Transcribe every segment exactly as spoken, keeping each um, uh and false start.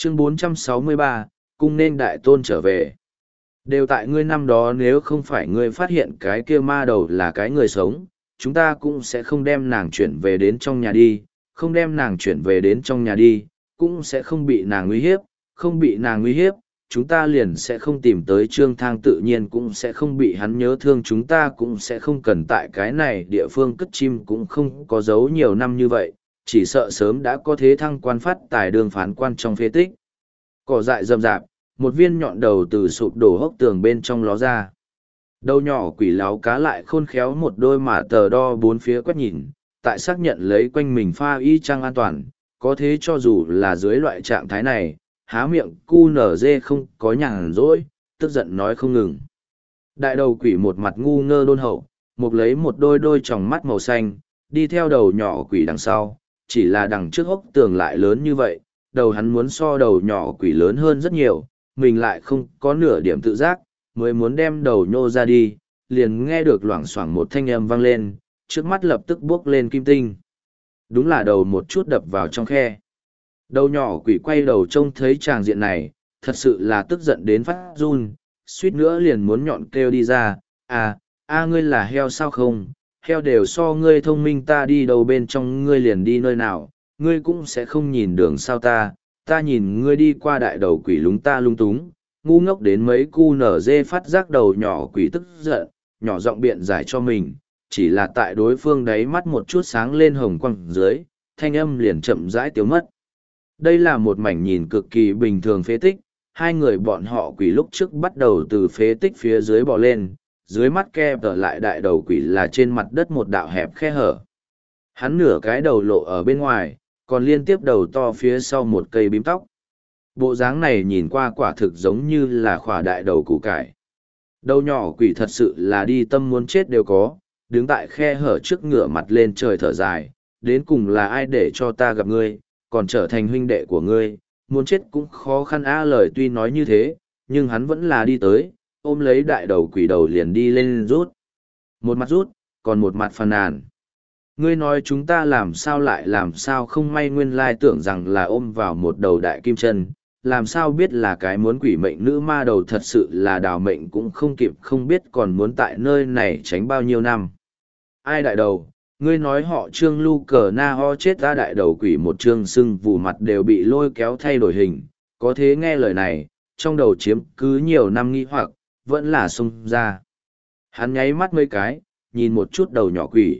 Chương bốn trăm sáu mươi ba, cung nên đại tôn trở về. Đều tại ngươi năm đó, nếu không phải ngươi phát hiện cái kia ma đầu là cái người sống, chúng ta cũng sẽ không đem nàng chuyển về đến trong nhà đi, không đem nàng chuyển về đến trong nhà đi, cũng sẽ không bị nàng uy hiếp, không bị nàng uy hiếp, chúng ta liền sẽ không tìm tới Trương Thang, tự nhiên cũng sẽ không bị hắn nhớ thương, chúng ta cũng sẽ không cần tại cái này địa phương cất chim cũng không có dấu nhiều năm như vậy, chỉ sợ sớm đã có thế thăng quan phát tài đường phán quan trong phế tích. Cỏ dại rậm rạp, một viên nhọn đầu từ sụp đổ hốc tường bên trong ló ra. Đầu nhỏ quỷ láo cá lại khôn khéo một đôi mả tờ đo bốn phía quét nhìn, tại xác nhận lấy quanh mình pha y chang an toàn, có thế cho dù là dưới loại trạng thái này, há miệng cu nở dê không có nhàn rỗi, tức giận nói không ngừng. Đại đầu quỷ một mặt ngu ngơ đôn hậu, mục lấy một đôi đôi tròng mắt màu xanh, đi theo đầu nhỏ quỷ đằng sau, chỉ là đằng trước hốc tường lại lớn như vậy, đầu hắn muốn so đầu nhỏ quỷ lớn hơn rất nhiều, mình lại không có nửa điểm tự giác, mới muốn đem đầu nhô ra đi, liền nghe được loảng xoảng một thanh âm vang lên, trước mắt lập tức buốc lên kim tinh. Đúng là đầu một chút đập vào trong khe. Đầu nhỏ quỷ quay đầu trông thấy tràng diện này, thật sự là tức giận đến phát run, suýt nữa liền muốn nhọn kêu đi ra, à, a ngươi là heo sao không, heo đều so ngươi thông minh, ta đi đâu bên trong ngươi liền đi nơi nào, ngươi cũng sẽ không nhìn đường sao ta, ta nhìn ngươi đi qua đại đầu quỷ lúng ta lung túng, ngu ngốc đến mấy cu nở dê phát giác đầu nhỏ quỷ tức giận, nhỏ giọng biện giải cho mình, chỉ là tại đối phương đáy mắt một chút sáng lên hồng quang dưới, thanh âm liền chậm rãi tiêu mất. Đây là một mảnh nhìn cực kỳ bình thường phế tích, hai người bọn họ quỷ lúc trước bắt đầu từ phế tích phía dưới bò lên, dưới mắt ke tở lại đại đầu quỷ là trên mặt đất một đạo hẹp khe hở. Hắn nửa cái đầu lộ ở bên ngoài, còn liên tiếp đầu to phía sau một cây bím tóc. Bộ dáng này nhìn qua quả thực giống như là khỏa đại đầu củ cải. Đầu nhỏ quỷ thật sự là đi tâm muốn chết đều có, đứng tại khe hở trước ngửa mặt lên trời thở dài, đến cùng là ai để cho ta gặp ngươi, còn trở thành huynh đệ của ngươi, muốn chết cũng khó khăn a. Lời tuy nói như thế, nhưng hắn vẫn là đi tới, ôm lấy đại đầu quỷ đầu liền đi lên rút. Một mặt rút, còn một mặt phàn nàn. Ngươi nói chúng ta làm sao lại làm sao không may, nguyên lai tưởng rằng là ôm vào một đầu đại kim chân, làm sao biết là cái muốn quỷ mệnh nữ ma đầu, thật sự là đào mệnh cũng không kịp, không biết còn muốn tại nơi này tránh bao nhiêu năm. Ai đại đầu, ngươi nói họ Trương Lu Cờ Na Ho chết ra, đại đầu quỷ một trương sưng vù mặt đều bị lôi kéo thay đổi hình, có thế nghe lời này, trong đầu chiếm cứ nhiều năm nghi hoặc, vẫn là xông ra. Hắn nháy mắt mấy cái, nhìn một chút đầu nhỏ quỷ.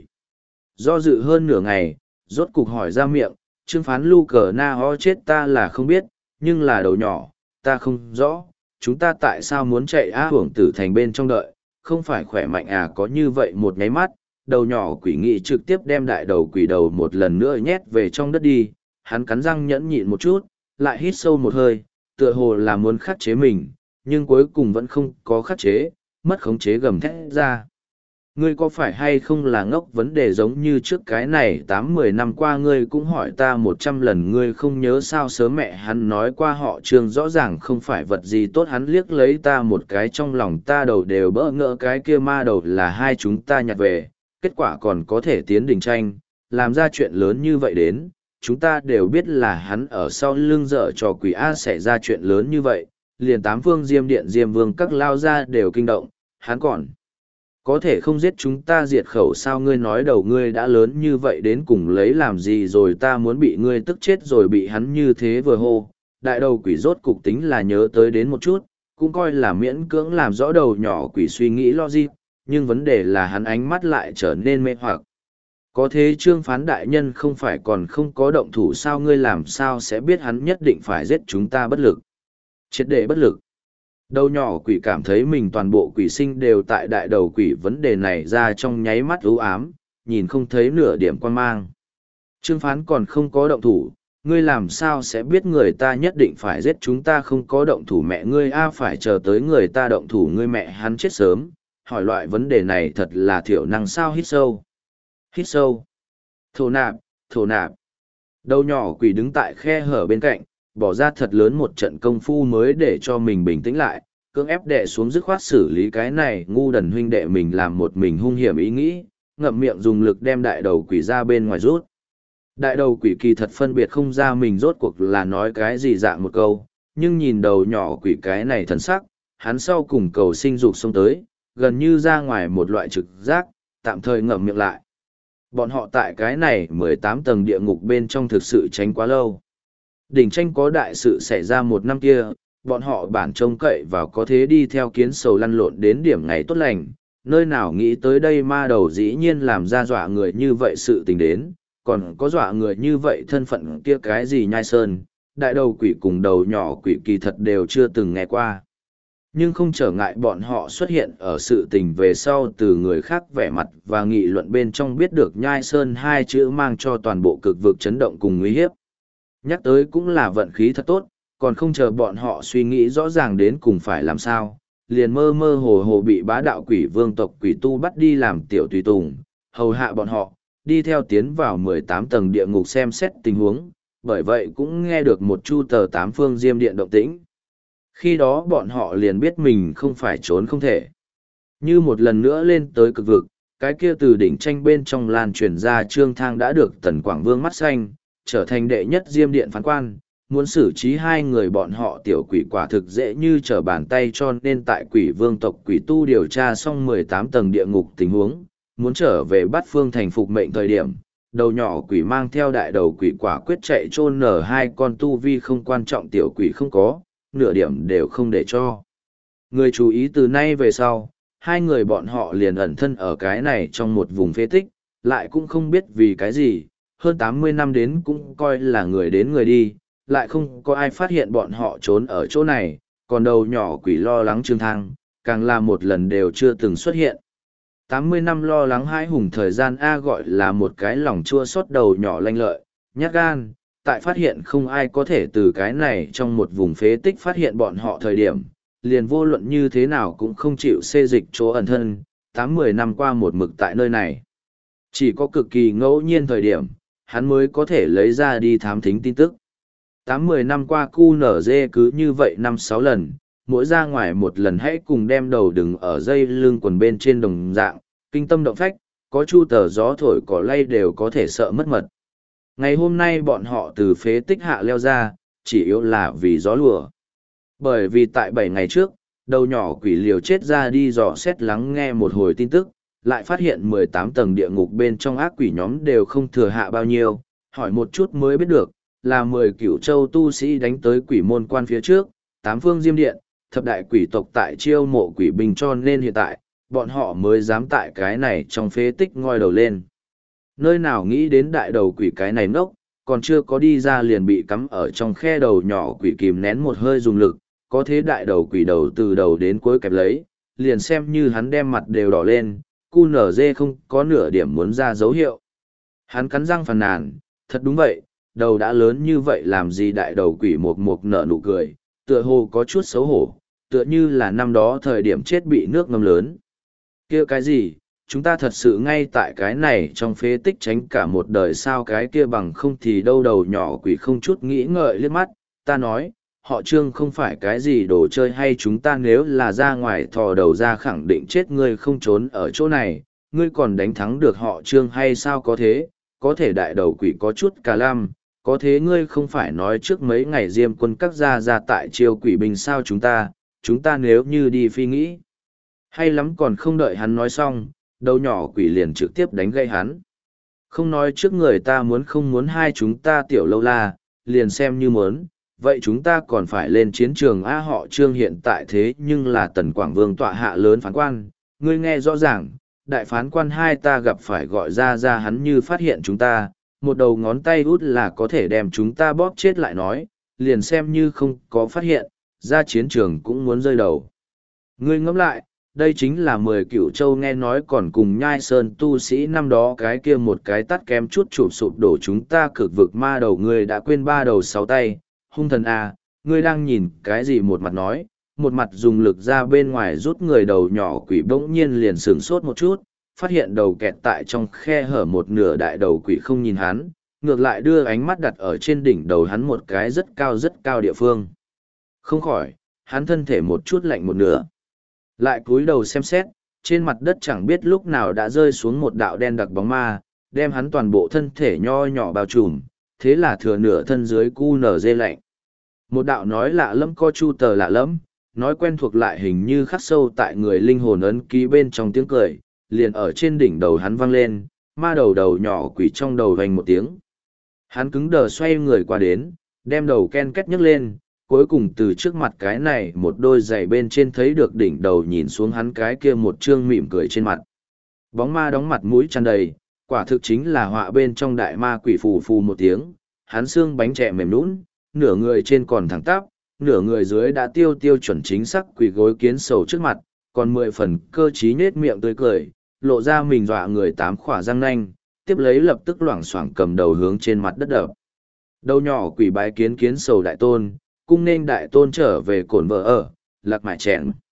Do dự hơn nửa ngày, rốt cục hỏi ra miệng, Trương phán Lu Cờ Na Ho chết ta là không biết, nhưng là đầu nhỏ, ta không rõ, chúng ta tại sao muốn chạy á hưởng tử thành bên trong đợi, không phải khỏe mạnh à. Có như vậy một nháy mắt, đầu nhỏ quỷ nghị trực tiếp đem đại đầu quỷ đầu một lần nữa nhét về trong đất đi, hắn cắn răng nhẫn nhịn một chút, lại hít sâu một hơi, tựa hồ là muốn khắc chế mình, nhưng cuối cùng vẫn không có khắc chế, mất khống chế gầm thét ra. Ngươi có phải hay không là ngốc, vấn đề giống như trước cái này tám mười năm qua ngươi cũng hỏi ta một trăm lần, ngươi không nhớ sao sớm mẹ hắn nói qua họ Trương rõ ràng không phải vật gì tốt. Hắn liếc lấy ta một cái, trong lòng ta đầu đều bỡ ngỡ, cái kia ma đầu là hai chúng ta nhặt về, kết quả còn có thể tiến đình tranh, làm ra chuyện lớn như vậy đến, chúng ta đều biết là hắn ở sau lưng dở trò quỷ A xảy ra chuyện lớn như vậy, liền tám phương diêm điện diêm vương các lao ra đều kinh động, hắn còn có thể không giết chúng ta diệt khẩu sao? Ngươi nói đầu ngươi đã lớn như vậy đến cùng lấy làm gì rồi, ta muốn bị ngươi tức chết rồi. Bị hắn như thế vừa hô, đại đầu quỷ rốt cục tính là nhớ tới đến một chút, cũng coi là miễn cưỡng làm rõ đầu nhỏ quỷ suy nghĩ logic, nhưng vấn đề là hắn ánh mắt lại trở nên mê hoặc. Có thế Trương phán đại nhân không phải còn không có động thủ sao? Ngươi làm sao sẽ biết hắn nhất định phải giết chúng ta bất lực, triệt để bất lực? Đầu nhỏ quỷ cảm thấy mình toàn bộ quỷ sinh đều tại đại đầu quỷ vấn đề này ra trong nháy mắt u ám, nhìn không thấy nửa điểm quan mang. Trương phán còn không có động thủ, ngươi làm sao sẽ biết người ta nhất định phải giết chúng ta không có động thủ? Mẹ ngươi a, phải chờ tới người ta động thủ ngươi mẹ hắn chết sớm. Hỏi loại vấn đề này thật là thiểu năng sao? Hít sâu, hít sâu, thổ nạp, thổ nạp. Đầu nhỏ quỷ đứng tại khe hở bên cạnh, bỏ ra thật lớn một trận công phu mới để cho mình bình tĩnh lại, cưỡng ép đệ xuống dứt khoát xử lý cái này ngu đần huynh đệ mình làm một mình hung hiểm ý nghĩ, ngậm miệng dùng lực đem đại đầu quỷ ra bên ngoài rút. Đại đầu quỷ kỳ thật phân biệt không ra mình rốt cuộc là nói cái gì dạng một câu, nhưng nhìn đầu nhỏ quỷ cái này thần sắc, hắn sau cùng cầu sinh dục xông tới, gần như ra ngoài một loại trực giác, tạm thời ngậm miệng lại. Bọn họ tại cái này mười tám tầng địa ngục bên trong thực sự tránh quá lâu. Đỉnh tranh có đại sự xảy ra một năm kia, bọn họ bản trông cậy vào có thế đi theo kiến sầu lăn lộn đến điểm ngày tốt lành, nơi nào nghĩ tới đây ma đầu dĩ nhiên làm ra dọa người như vậy sự tình đến, còn có dọa người như vậy thân phận kia cái gì nhai sơn, đại đầu quỷ cùng đầu nhỏ quỷ kỳ thật đều chưa từng nghe qua. Nhưng không trở ngại bọn họ xuất hiện ở sự tình về sau từ người khác vẻ mặt và nghị luận bên trong biết được nhai sơn hai chữ mang cho toàn bộ cực vực chấn động cùng nguy hiếp. Nhắc tới cũng là vận khí thật tốt, còn không chờ bọn họ suy nghĩ rõ ràng đến cùng phải làm sao, liền mơ mơ hồ hồ bị bá đạo quỷ vương tộc quỷ tu bắt đi làm tiểu tùy tùng, hầu hạ bọn họ, đi theo tiến vào mười tám tầng địa ngục xem xét tình huống, bởi vậy cũng nghe được một chu tờ tám phương diêm điện động tĩnh. Khi đó bọn họ liền biết mình không phải trốn không thể. Như một lần nữa lên tới cực vực, cái kia từ đỉnh tranh bên trong lan truyền ra trương thang đã được tần quảng vương mắt xanh, trở thành đệ nhất diêm điện phán quan, muốn xử trí hai người bọn họ tiểu quỷ quả thực dễ như trở bàn tay cho nên tại quỷ vương tộc quỷ tu điều tra xong mười tám tầng địa ngục tình huống, muốn trở về bắt phương thành phục mệnh thời điểm. Đầu nhỏ quỷ mang theo đại đầu quỷ quả quyết chạy chôn nở hai con tu vi không quan trọng tiểu quỷ không có, nửa điểm đều không để cho. Người chú ý từ nay về sau, hai người bọn họ liền ẩn thân ở cái này trong một vùng phế tích, lại cũng không biết vì cái gì, hơn tám mươi năm đến cũng coi là người đến người đi, lại không có ai phát hiện bọn họ trốn ở chỗ này, còn đầu nhỏ quỷ lo lắng trương thang, càng là một lần đều chưa từng xuất hiện. tám mươi năm lo lắng hãi hùng thời gian A gọi là một cái lòng chua xót đầu nhỏ lanh lợi, nhát gan, tại phát hiện không ai có thể từ cái này trong một vùng phế tích phát hiện bọn họ thời điểm, liền vô luận như thế nào cũng không chịu xê dịch chỗ ẩn thân, tám mười năm qua một mực tại nơi này. Chỉ có cực kỳ ngẫu nhiên thời điểm, hắn mới có thể lấy ra đi thám thính tin tức. tám mười năm qua cu nở dê cứ như vậy năm sáu lần, mỗi ra ngoài một lần hãy cùng đem đầu đừng ở dây lưng quần bên trên đồng dạng, kinh tâm động phách, có chu tờ gió thổi cỏ lay đều có thể sợ mất mật. Ngày hôm nay bọn họ từ phế tích hạ leo ra, chỉ yếu là vì gió lùa. Bởi vì tại bảy ngày trước, đầu nhỏ quỷ liều chết ra đi dò xét lắng nghe một hồi tin tức, lại phát hiện mười tám tầng địa ngục bên trong ác quỷ nhóm đều không thừa hạ bao nhiêu, hỏi một chút mới biết được, là mười cửu châu tu sĩ đánh tới quỷ môn quan phía trước, tám phương diêm điện, thập đại quỷ tộc tại chiêu mộ quỷ binh cho nên hiện tại, bọn họ mới dám tại cái này trong phế tích ngoi đầu lên. Nơi nào nghĩ đến đại đầu quỷ cái này nốc, còn chưa có đi ra liền bị cắm ở trong khe đầu nhỏ quỷ kìm nén một hơi dùng lực, có thế đại đầu quỷ đầu từ đầu đến cuối kẹp lấy, liền xem như hắn đem mặt đều đỏ lên, cu nở dê không có nửa điểm muốn ra dấu hiệu. Hắn cắn răng phàn nàn, thật đúng vậy, đầu đã lớn như vậy làm gì đại đầu quỷ mộc mộc nở nụ cười, tựa hồ có chút xấu hổ, tựa như là năm đó thời điểm chết bị nước ngâm lớn. Kia cái gì, chúng ta thật sự ngay tại cái này trong phế tích tránh cả một đời sao cái kia bằng không thì đâu đầu nhỏ quỷ không chút nghĩ ngợi liếc mắt, ta nói, họ Trương không phải cái gì đồ chơi hay chúng ta nếu là ra ngoài thò đầu ra khẳng định chết ngươi không trốn ở chỗ này, ngươi còn đánh thắng được họ Trương hay sao có thế, có thể đại đầu quỷ có chút cả lam, có thế ngươi không phải nói trước mấy ngày diêm quân các gia ra tại triều quỷ binh sao chúng ta, chúng ta nếu như đi phi nghĩ. Hay lắm còn không đợi hắn nói xong, đầu nhỏ quỷ liền trực tiếp đánh gây hắn. Không nói trước người ta muốn không muốn hai chúng ta tiểu lâu la, liền xem như muốn, vậy chúng ta còn phải lên chiến trường A họ Trương hiện tại thế nhưng là tần Quảng Vương tọa hạ lớn phán quan, ngươi nghe rõ ràng, đại phán quan hai ta gặp phải gọi ra ra hắn như phát hiện chúng ta, một đầu ngón tay út là có thể đem chúng ta bóp chết lại nói, liền xem như không có phát hiện, ra chiến trường cũng muốn rơi đầu. Ngươi ngẫm lại, đây chính là mười cửu châu nghe nói còn cùng nhai sơn tu sĩ năm đó cái kia một cái tắt kém chút chụp sụp đổ chúng ta cực vực ma đầu ngươi đã quên ba đầu sáu tay, hung thần à, ngươi đang nhìn cái gì một mặt nói, một mặt dùng lực ra bên ngoài rút người đầu nhỏ quỷ bỗng nhiên liền sửng sốt một chút, phát hiện đầu kẹt tại trong khe hở một nửa đại đầu quỷ không nhìn hắn, ngược lại đưa ánh mắt đặt ở trên đỉnh đầu hắn một cái rất cao rất cao địa phương. Không khỏi, hắn thân thể một chút lạnh một nửa. Lại cúi đầu xem xét, trên mặt đất chẳng biết lúc nào đã rơi xuống một đạo đen đặc bóng ma, đem hắn toàn bộ thân thể nho nhỏ bao trùm, thế là thừa nửa thân dưới cu nở dê lạnh. Một đạo nói lạ lẫm co chu tờ lạ lẫm, nói quen thuộc lại hình như khắc sâu tại người linh hồn ấn ký bên trong tiếng cười, liền ở trên đỉnh đầu hắn vang lên, ma đầu đầu nhỏ quỷ trong đầu vành một tiếng. Hắn cứng đờ xoay người qua đến, đem đầu ken két nhấc lên, cuối cùng từ trước mặt cái này một đôi giày bên trên thấy được đỉnh đầu nhìn xuống hắn cái kia một trương mỉm cười trên mặt. Bóng ma đóng mặt mũi tràn đầy, quả thực chính là họa bên trong đại ma quỷ phù phù một tiếng, hắn xương bánh trẻ mềm nũng, nửa người trên còn thẳng tắp, nửa người dưới đã tiêu tiêu chuẩn chính xác quỷ gối kiến sầu trước mặt, còn mười phần cơ trí nết miệng tươi cười, lộ ra mình dọa người tám khỏa răng nanh, tiếp lấy lập tức loảng xoảng cầm đầu hướng trên mặt đất đập. Đầu nhỏ quỷ bái kiến kiến sầu đại tôn, cung nên đại tôn trở về cổn vợ ở, lạc mại chẹn.